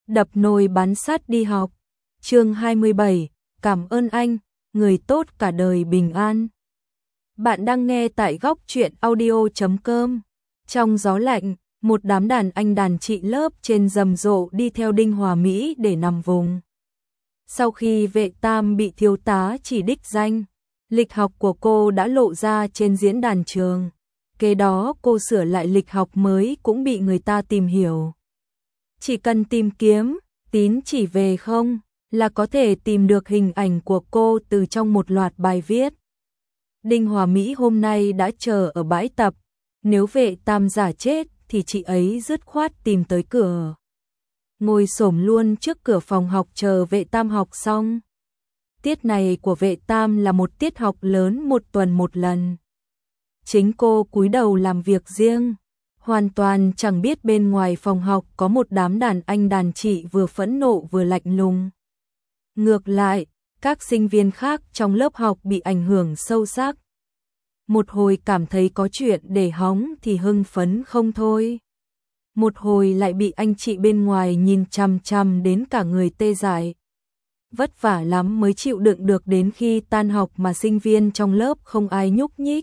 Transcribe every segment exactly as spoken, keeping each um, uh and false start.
đập nồi bán sắt đi học. Chương hai mươi bảy, cảm ơn anh, người tốt cả đời bình an. Bạn đang nghe tại góc truyện audio chấm com. Trong gió lạnh, một đám đàn anh đàn chị lớp trên rầm rộ đi theo Đinh Hòa Mỹ để nằm vùng. Sau khi Vệ Tam bị thiếu tá chỉ đích danh, lịch học của cô đã lộ ra trên diễn đàn trường. Kế đó cô sửa lại lịch học mới cũng bị người ta tìm hiểu. Chỉ cần tìm kiếm, tín chỉ về không, là có thể tìm được hình ảnh của cô từ trong một loạt bài viết. Đinh Hòa Mỹ hôm nay đã chờ ở bãi tập, nếu Vệ Tam giả chết thì chị ấy dứt khoát tìm tới cửa. Ngồi xổm luôn trước cửa phòng học chờ Vệ Tam học xong. Tiết này của Vệ Tam là một tiết học lớn một tuần một lần. Chính cô cúi đầu làm việc riêng, hoàn toàn chẳng biết bên ngoài phòng học có một đám đàn anh đàn chị vừa phẫn nộ vừa lạnh lùng. Ngược lại, các sinh viên khác trong lớp học bị ảnh hưởng sâu sắc. Một hồi cảm thấy có chuyện để hóng thì hưng phấn không thôi. Một hồi lại bị anh chị bên ngoài nhìn chằm chằm đến cả người tê dại. Vất vả lắm mới chịu đựng được đến khi tan học mà sinh viên trong lớp không ai nhúc nhích.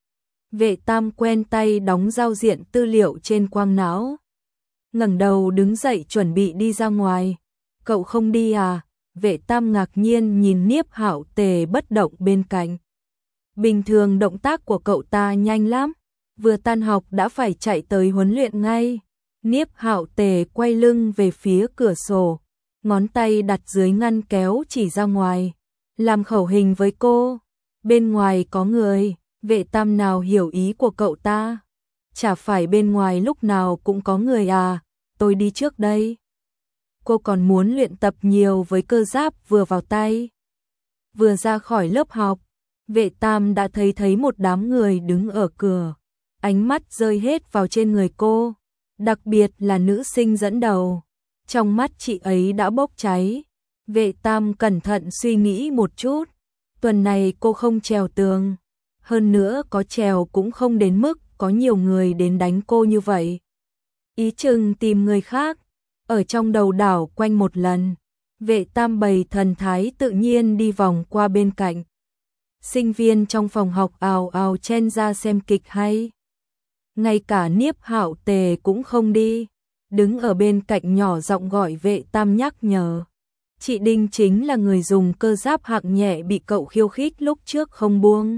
Vệ Tam quen tay đóng giao diện tư liệu trên quang não. Ngẩng đầu đứng dậy chuẩn bị đi ra ngoài. Cậu không đi à? Vệ Tam ngạc nhiên nhìn Niếp Hạo Tề bất động bên cạnh. Bình thường động tác của cậu ta nhanh lắm, vừa tan học đã phải chạy tới huấn luyện ngay. Niếp Hạo Tề quay lưng về phía cửa sổ, ngón tay đặt dưới ngăn kéo chỉ ra ngoài, làm khẩu hình với cô. Bên ngoài có người. Vệ Tam nào hiểu ý của cậu ta. Chả phải bên ngoài lúc nào cũng có người à, tôi đi trước đây. Cô còn muốn luyện tập nhiều với cơ giáp vừa vào tay. Vừa ra khỏi lớp học, Vệ Tam đã thấy thấy một đám người đứng ở cửa. Ánh mắt rơi hết vào trên người cô, đặc biệt là nữ sinh dẫn đầu. Trong mắt chị ấy đã bốc cháy. Vệ Tam cẩn thận suy nghĩ một chút. Tuần này cô không trèo tường. Hơn nữa có trèo cũng không đến mức có nhiều người đến đánh cô như vậy. Ý chừng tìm người khác. Ở trong đầu đảo quanh một lần, Vệ Tam bày thần thái tự nhiên đi vòng qua bên cạnh. Sinh viên trong phòng học ào ào chen ra xem kịch hay. Ngay cả Niếp Hạo Tề cũng không đi, đứng ở bên cạnh nhỏ giọng gọi Vệ Tam nhắc nhở. Chị Đinh chính là người dùng cơ giáp hạng nhẹ bị cậu khiêu khích lúc trước không buông.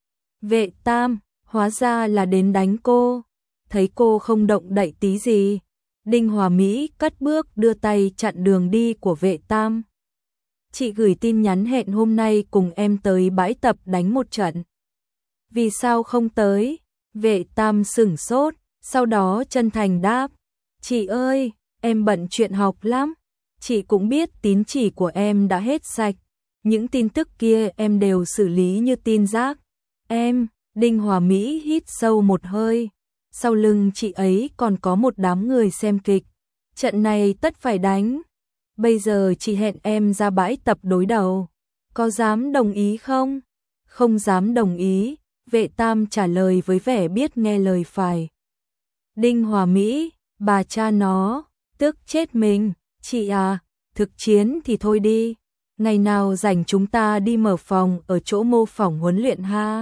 Vệ Tam, hóa ra là đến đánh cô. Thấy cô không động đậy tí gì, Đinh Hòa Mỹ cất bước đưa tay chặn đường đi của Vệ Tam. Chị gửi tin nhắn hẹn hôm nay cùng em tới bãi tập đánh một trận. Vì sao không tới? Vệ Tam sửng sốt, sau đó chân thành đáp. Chị ơi, em bận chuyện học lắm. Chị cũng biết tín chỉ của em đã hết sạch. Những tin tức kia em đều xử lý như tin rác. Em, Đinh Hòa Mỹ hít sâu một hơi. Sau lưng chị ấy còn có một đám người xem kịch. Trận này tất phải đánh. Bây giờ chị hẹn em ra bãi tập đối đầu. Có dám đồng ý không? Không dám đồng ý. Vệ Tam trả lời với vẻ biết nghe lời phải. Đinh Hòa Mỹ, bà cha nó, tức chết mình. Chị à, thực chiến thì thôi đi. Ngày nào rảnh chúng ta đi mở phòng ở chỗ mô phỏng huấn luyện ha.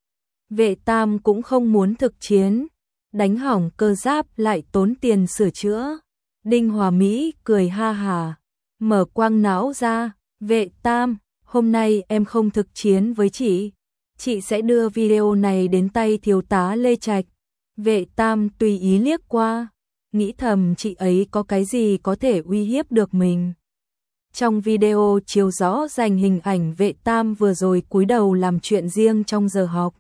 Vệ Tam cũng không muốn thực chiến. Đánh hỏng cơ giáp lại tốn tiền sửa chữa. Đinh Hòa Mỹ cười ha hà, mở quang não ra. Vệ Tam, hôm nay em không thực chiến với chị. Chị sẽ đưa video này đến tay thiếu tá Lê Trạch. Vệ Tam tùy ý liếc qua, nghĩ thầm chị ấy có cái gì có thể uy hiếp được mình. Trong video chiếu rõ ràng hình ảnh Vệ Tam vừa rồi cúi đầu làm chuyện riêng trong giờ học.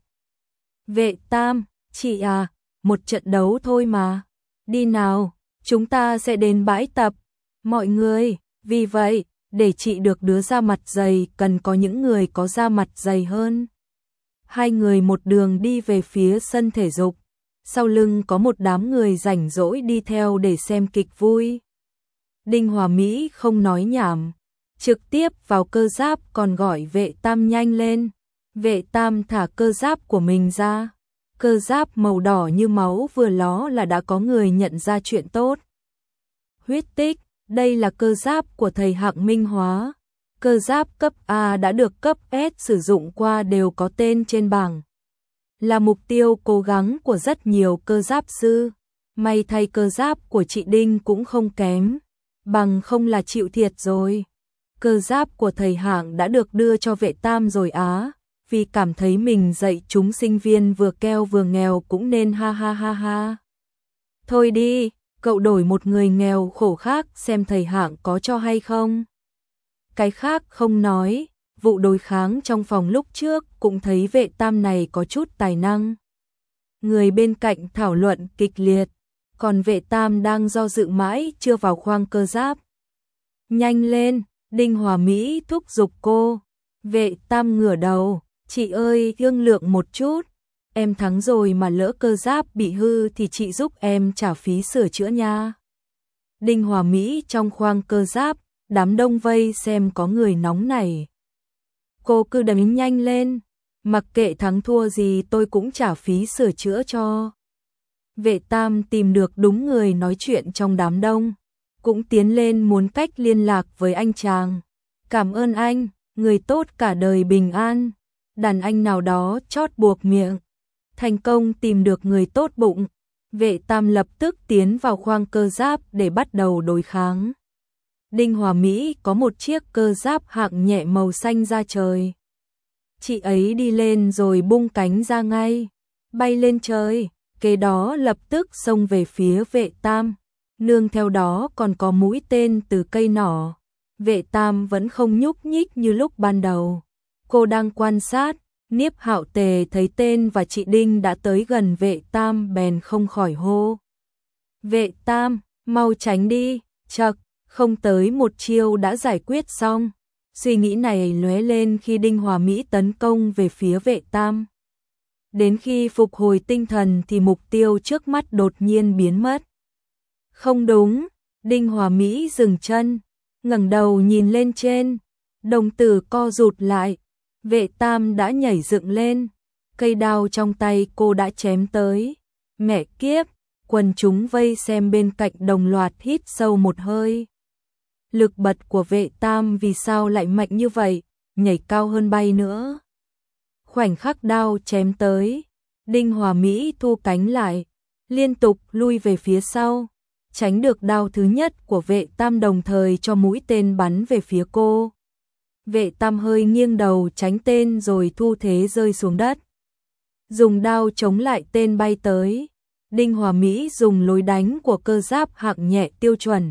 Vệ Tam, chị à, một trận đấu thôi mà. Đi nào, chúng ta sẽ đến bãi tập. Mọi người, vì vậy, để chị được đứa da mặt dày cần có những người có da mặt dày hơn. Hai người một đường đi về phía sân thể dục. Sau lưng có một đám người rảnh rỗi đi theo để xem kịch vui. Đinh Hòa Mỹ không nói nhảm, trực tiếp vào cơ giáp còn gọi Vệ Tam nhanh lên. Vệ Tam thả cơ giáp của mình ra. Cơ giáp màu đỏ như máu vừa ló là đã có người nhận ra chuyện tốt. Huyết tích, Đây là cơ giáp của thầy Hạng Minh Hóa. Cơ giáp cấp A đã được cấp S sử dụng qua đều có tên trên bảng. Là mục tiêu cố gắng của rất nhiều cơ giáp sư. May thay cơ giáp của chị Đinh cũng không kém, bằng không là chịu thiệt rồi. Cơ giáp của thầy Hạng đã được đưa cho Vệ Tam rồi á, vì cảm thấy mình dạy chúng sinh viên vừa keo vừa nghèo cũng nên ha ha ha ha. Thôi đi, cậu đổi một người nghèo khổ khác xem thầy Hạng có cho hay không. Cái khác không nói, vụ đối kháng trong phòng lúc trước cũng thấy Vệ Tam này có chút tài năng. Người bên cạnh thảo luận kịch liệt, còn Vệ Tam đang do dự mãi chưa vào khoang cơ giáp. Nhanh lên, Đinh Hòa Mỹ thúc giục cô. Vệ Tam ngửa đầu, chị ơi thương lượng một chút, em thắng rồi mà lỡ cơ giáp bị hư thì chị giúp em trả phí sửa chữa nha. Đinh Hòa Mỹ trong khoang cơ giáp, đám đông vây xem có người nóng này. Cô cứ đấm nhanh lên, mặc kệ thắng thua gì tôi cũng trả phí sửa chữa cho. Vệ Tam tìm được đúng người nói chuyện trong đám đông, cũng tiến lên muốn cách liên lạc với anh chàng. Cảm ơn anh, người tốt cả đời bình an. Đàn anh nào đó chót buộc miệng. Thành công tìm được người tốt bụng. Vệ Tam lập tức tiến vào khoang cơ giáp để bắt đầu đối kháng. Đinh Hòa Mỹ có một chiếc cơ giáp hạng nhẹ màu xanh da trời. Chị ấy đi lên rồi bung cánh ra ngay, bay lên trời, kế đó lập tức xông về phía Vệ Tam. Nương theo đó còn có mũi tên từ cây nỏ. Vệ Tam vẫn không nhúc nhích như lúc ban đầu. Cô đang quan sát, Niếp Hạo Tề thấy tên và chị Đinh đã tới gần Vệ Tam bèn không khỏi hô. Vệ Tam, mau tránh đi, chậc, không tới một chiêu đã giải quyết xong. Suy nghĩ này lóe lên khi Đinh Hòa Mỹ tấn công về phía Vệ Tam. Đến khi phục hồi tinh thần thì mục tiêu trước mắt đột nhiên biến mất. Không đúng, Đinh Hòa Mỹ dừng chân, ngẩng đầu nhìn lên trên, đồng tử co rụt lại. Vệ Tam đã nhảy dựng lên, cây đao trong tay cô đã chém tới. Mẹ kiếp, quần chúng vây xem bên cạnh đồng loạt hít sâu một hơi. Lực bật của Vệ Tam vì sao lại mạnh như vậy, nhảy cao hơn bay nữa. Khoảnh khắc đao chém tới, Đinh Hòa Mỹ thu cánh lại, liên tục lui về phía sau, tránh được đao thứ nhất của Vệ Tam đồng thời cho mũi tên bắn về phía cô. Vệ Tam hơi nghiêng đầu tránh tên rồi thu thế rơi xuống đất. Dùng đao chống lại tên bay tới, Đinh Hòa Mỹ dùng lối đánh của cơ giáp hạng nhẹ tiêu chuẩn.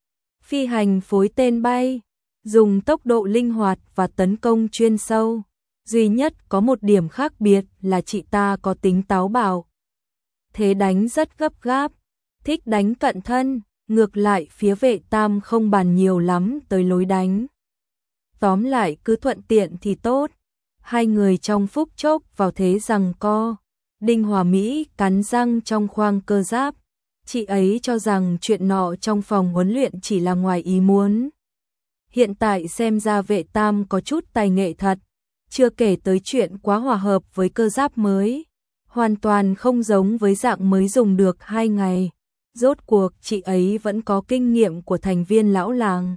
Phi hành phối tên bay, dùng tốc độ linh hoạt và tấn công chuyên sâu. Duy nhất có một điểm khác biệt là chị ta có tính táo bạo. Thế đánh rất gấp gáp, thích đánh cận thân, ngược lại phía Vệ Tam không bàn nhiều lắm tới lối đánh. Tóm lại cứ thuận tiện thì tốt. Hai người trong phút chốc vào thế giằng co. Đinh Hòa Mỹ cắn răng trong khoang cơ giáp. Chị ấy cho rằng chuyện nọ trong phòng huấn luyện chỉ là ngoài ý muốn. Hiện tại xem ra Vệ Tam có chút tài nghệ thật. Chưa kể tới chuyện quá hòa hợp với cơ giáp mới. Hoàn toàn không giống với dạng mới dùng được hai ngày. Rốt cuộc chị ấy vẫn có kinh nghiệm của thành viên lão làng.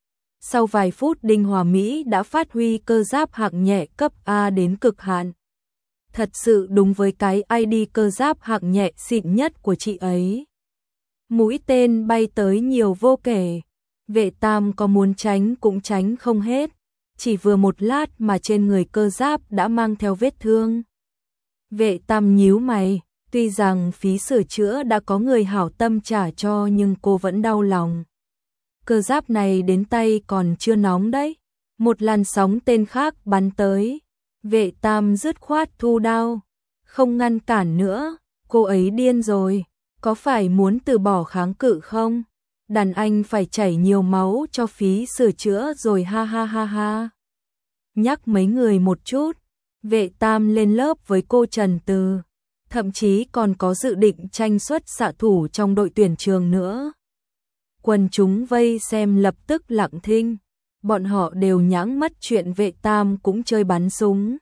Sau vài phút Đinh Hòa Mỹ đã phát huy cơ giáp hạng nhẹ cấp A đến cực hạn. Thật sự đúng với cái i đê cơ giáp hạng nhẹ xịn nhất của chị ấy. Mũi tên bay tới nhiều vô kể. Vệ Tam có muốn tránh cũng tránh không hết. Chỉ vừa một lát mà trên người cơ giáp đã mang theo vết thương. Vệ Tam nhíu mày, tuy rằng phí sửa chữa đã có người hảo tâm trả cho nhưng cô vẫn đau lòng. Cơ giáp này đến tay còn chưa nóng đấy. Một làn sóng tên khác bắn tới. Vệ Tam dứt khoát thu đao. Không ngăn cản nữa. Cô ấy điên rồi. Có phải muốn từ bỏ kháng cự không? Đàn anh phải chảy nhiều máu cho phí sửa chữa rồi ha ha ha ha. Nhắc mấy người một chút. Vệ Tam lên lớp với cô Trần Từ. Thậm chí còn có dự định tranh suất xạ thủ trong đội tuyển trường nữa. Quần chúng vây xem lập tức lặng thinh. Bọn họ đều nhãng mất chuyện Vệ Tam cũng chơi bắn súng.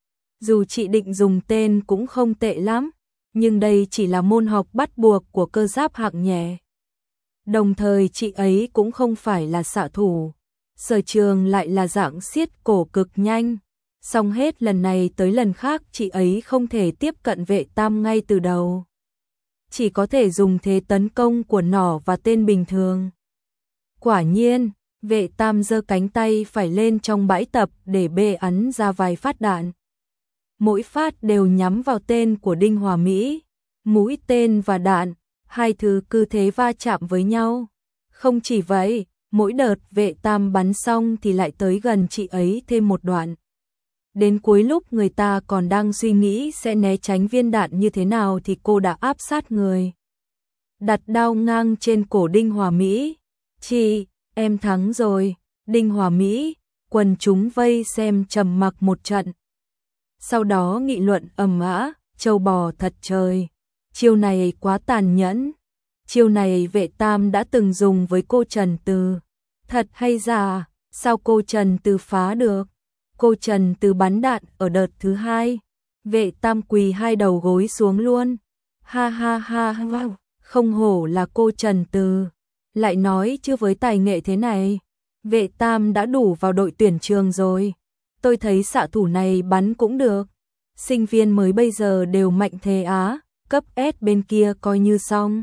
Dù chị định dùng tên cũng không tệ lắm, nhưng đây chỉ là môn học bắt buộc của cơ giáp hạng nhẹ. Đồng thời chị ấy cũng không phải là xạ thủ. Sở Trường lại là dạng siết cổ cực nhanh. Xong hết lần này tới lần khác chị ấy không thể tiếp cận Vệ Tam ngay từ đầu. Chỉ có thể dùng thế tấn công của nỏ và tên bình thường. Quả nhiên, Vệ Tam giơ cánh tay phải lên trong bãi tập để bê ấn ra vài phát đạn. Mỗi phát đều nhắm vào tên của Đinh Hòa Mỹ. Mũi tên và đạn, hai thứ cứ thế va chạm với nhau. Không chỉ vậy, mỗi đợt Vệ Tam bắn xong thì lại tới gần chị ấy thêm một đoạn. Đến cuối lúc người ta còn đang suy nghĩ sẽ né tránh viên đạn như thế nào thì cô đã áp sát người. Đặt đao ngang trên cổ Đinh Hòa Mỹ. Chị, em thắng rồi. Đinh Hòa Mỹ, quần chúng vây xem trầm mặc một trận. Sau đó nghị luận ầm ĩ, trâu bò thật trời. Chiêu này quá tàn nhẫn. Chiêu này Vệ Tam đã từng dùng với cô Trần Từ. Thật hay giả, sao cô Trần Từ phá được? Cô Trần Từ bắn đạn ở đợt thứ hai. Vệ Tam quỳ hai đầu gối xuống luôn. Ha ha ha ha, không hổ là cô Trần Từ. Lại nói chưa với tài nghệ thế này. Vệ Tam đã đủ vào đội tuyển trường rồi. Tôi thấy xạ thủ này bắn cũng được. Sinh viên mới bây giờ đều mạnh thế á. Cấp S bên kia coi như xong.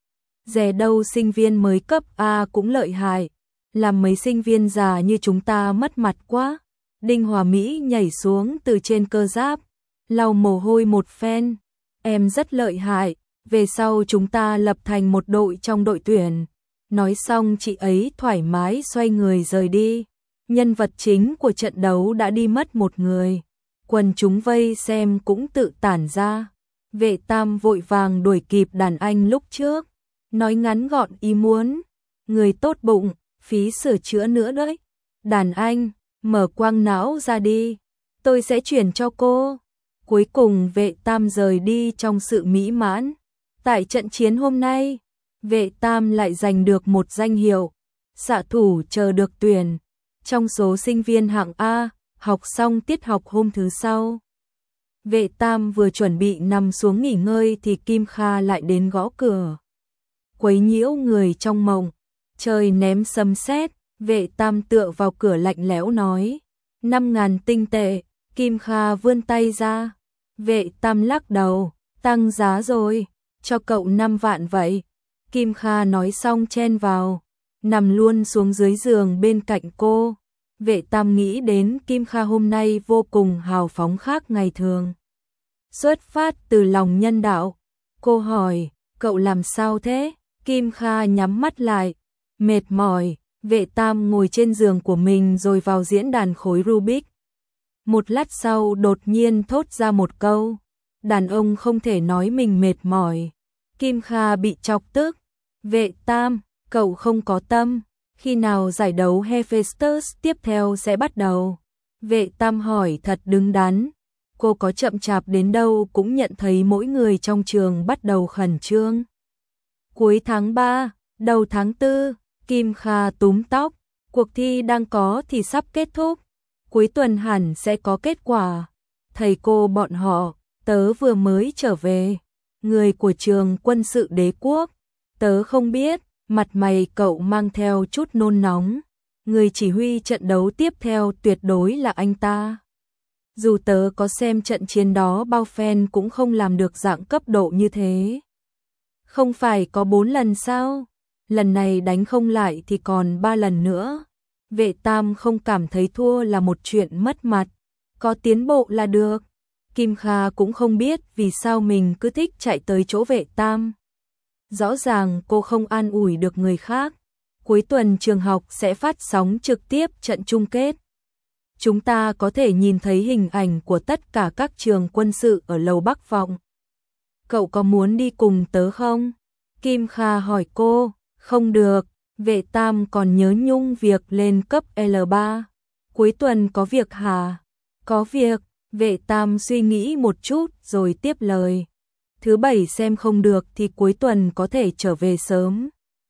Dè đâu sinh viên mới cấp A cũng lợi hại. Làm mấy sinh viên già như chúng ta mất mặt quá. Đinh Hòa Mỹ nhảy xuống từ trên cơ giáp, lau mồ hôi một phen. Em rất lợi hại, về sau chúng ta lập thành một đội trong đội tuyển. Nói xong chị ấy thoải mái xoay người rời đi. Nhân vật chính của trận đấu đã đi mất một người. Quần chúng vây xem cũng tự tản ra. Vệ Tam vội vàng đuổi kịp đàn anh lúc trước. Nói ngắn gọn ý muốn. Người tốt bụng, phí sửa chữa nữa đấy. Đàn anh, mở quang não ra đi. Tôi sẽ chuyển cho cô. Cuối cùng Vệ Tam rời đi trong sự mỹ mãn. Tại trận chiến hôm nay, Vệ Tam lại giành được một danh hiệu. Xạ thủ chờ được tuyển. Trong số sinh viên hạng A, học xong tiết học hôm thứ sau. Vệ Tam vừa chuẩn bị nằm xuống nghỉ ngơi thì Kim Kha lại đến gõ cửa. Quấy nhiễu người trong mộng. Trời ném sấm sét, Vệ Tam tựa vào cửa lạnh lẽo nói. Năm ngàn tinh tệ, Kim Kha vươn tay ra. Vệ Tam lắc đầu, tăng giá rồi, cho cậu năm vạn vậy. Kim Kha nói xong chen vào, nằm luôn xuống dưới giường bên cạnh cô. Vệ Tam nghĩ đến Kim Kha hôm nay vô cùng hào phóng khác ngày thường. Xuất phát từ lòng nhân đạo, cô hỏi, cậu làm sao thế? Kim Kha nhắm mắt lại, mệt mỏi. Vệ Tam ngồi trên giường của mình rồi vào diễn đàn khối Rubik. Một lát sau đột nhiên thốt ra một câu. Đàn ông không thể nói mình mệt mỏi. Kim Kha bị chọc tức. Vệ Tam, cậu không có tâm. Khi nào giải đấu Hephaestus tiếp theo sẽ bắt đầu? Vệ Tam hỏi thật đứng đắn. Cô có chậm chạp đến đâu cũng nhận thấy mỗi người trong trường bắt đầu khẩn trương. Cuối tháng ba, đầu tháng tư, Kim Kha túm tóc. Cuộc thi đang có thì sắp kết thúc. Cuối tuần hẳn sẽ có kết quả. Thầy cô bọn họ, tớ vừa mới trở về. Người của trường quân sự đế quốc. Tớ không biết, mặt mày cậu mang theo chút nôn nóng. Người chỉ huy trận đấu tiếp theo tuyệt đối là anh ta. Dù tớ có xem trận chiến đó bao phen cũng không làm được dạng cấp độ như thế. Không phải có bốn lần sao? Lần này đánh không lại thì còn ba lần nữa. Vệ Tam không cảm thấy thua là một chuyện mất mặt. Có tiến bộ là được. Kim Kha cũng không biết vì sao mình cứ thích chạy tới chỗ Vệ Tam. Rõ ràng cô không an ủi được người khác. Cuối tuần trường học sẽ phát sóng trực tiếp trận chung kết. Chúng ta có thể nhìn thấy hình ảnh của tất cả các trường quân sự ở lầu Bắc Vọng. Cậu có muốn đi cùng tớ không? Kim Kha hỏi cô. Không được, Vệ Tam còn nhớ nhung việc lên cấp L ba. Cuối tuần có việc hả? Có việc, Vệ Tam suy nghĩ một chút rồi tiếp lời. Thứ bảy xem không được thì cuối tuần có thể trở về sớm.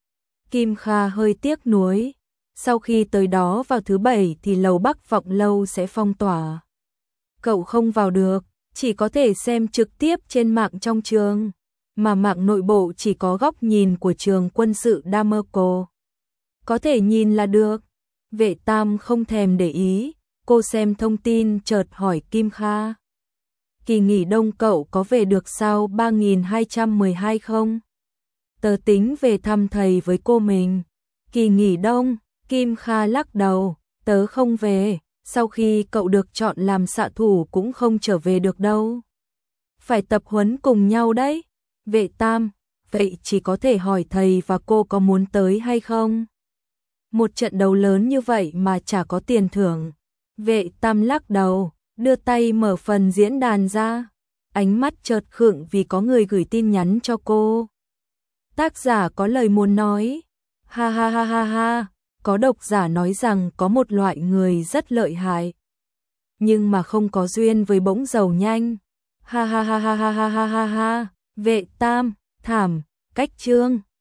Kim Kha hơi tiếc nuối. Sau khi tới đó vào thứ bảy thì lầu Bắc Vọng lâu sẽ phong tỏa. Cậu không vào được, chỉ có thể xem trực tiếp trên mạng trong trường. mà mạng nội bộ chỉ có góc nhìn của trường quân sự Damerco. Có thể nhìn là được. Vệ Tam không thèm để ý, cô xem thông tin chợt hỏi Kim Kha. Kỳ nghỉ đông cậu có về được sao ba nghìn hai trăm mười hai không? Tớ tính về thăm thầy với cô mình. Kỳ nghỉ đông, Kim Kha lắc đầu, tớ không về, sau khi cậu được chọn làm xạ thủ cũng không trở về được đâu. Phải tập huấn cùng nhau đấy. Vệ Tam, vậy chỉ có thể hỏi thầy và cô có muốn tới hay không? Một trận đấu lớn như vậy mà chả có tiền thưởng. Vệ Tam lắc đầu, đưa tay mở phần diễn đàn ra. Ánh mắt chợt khựng vì có người gửi tin nhắn cho cô. Tác giả có lời muốn nói. Ha ha ha ha ha, có độc giả nói rằng có một loại người rất lợi hại, nhưng mà không có duyên với bỗng giàu nhanh. Ha ha ha ha ha ha ha ha ha, Vệ Tam, thảm, cách chương.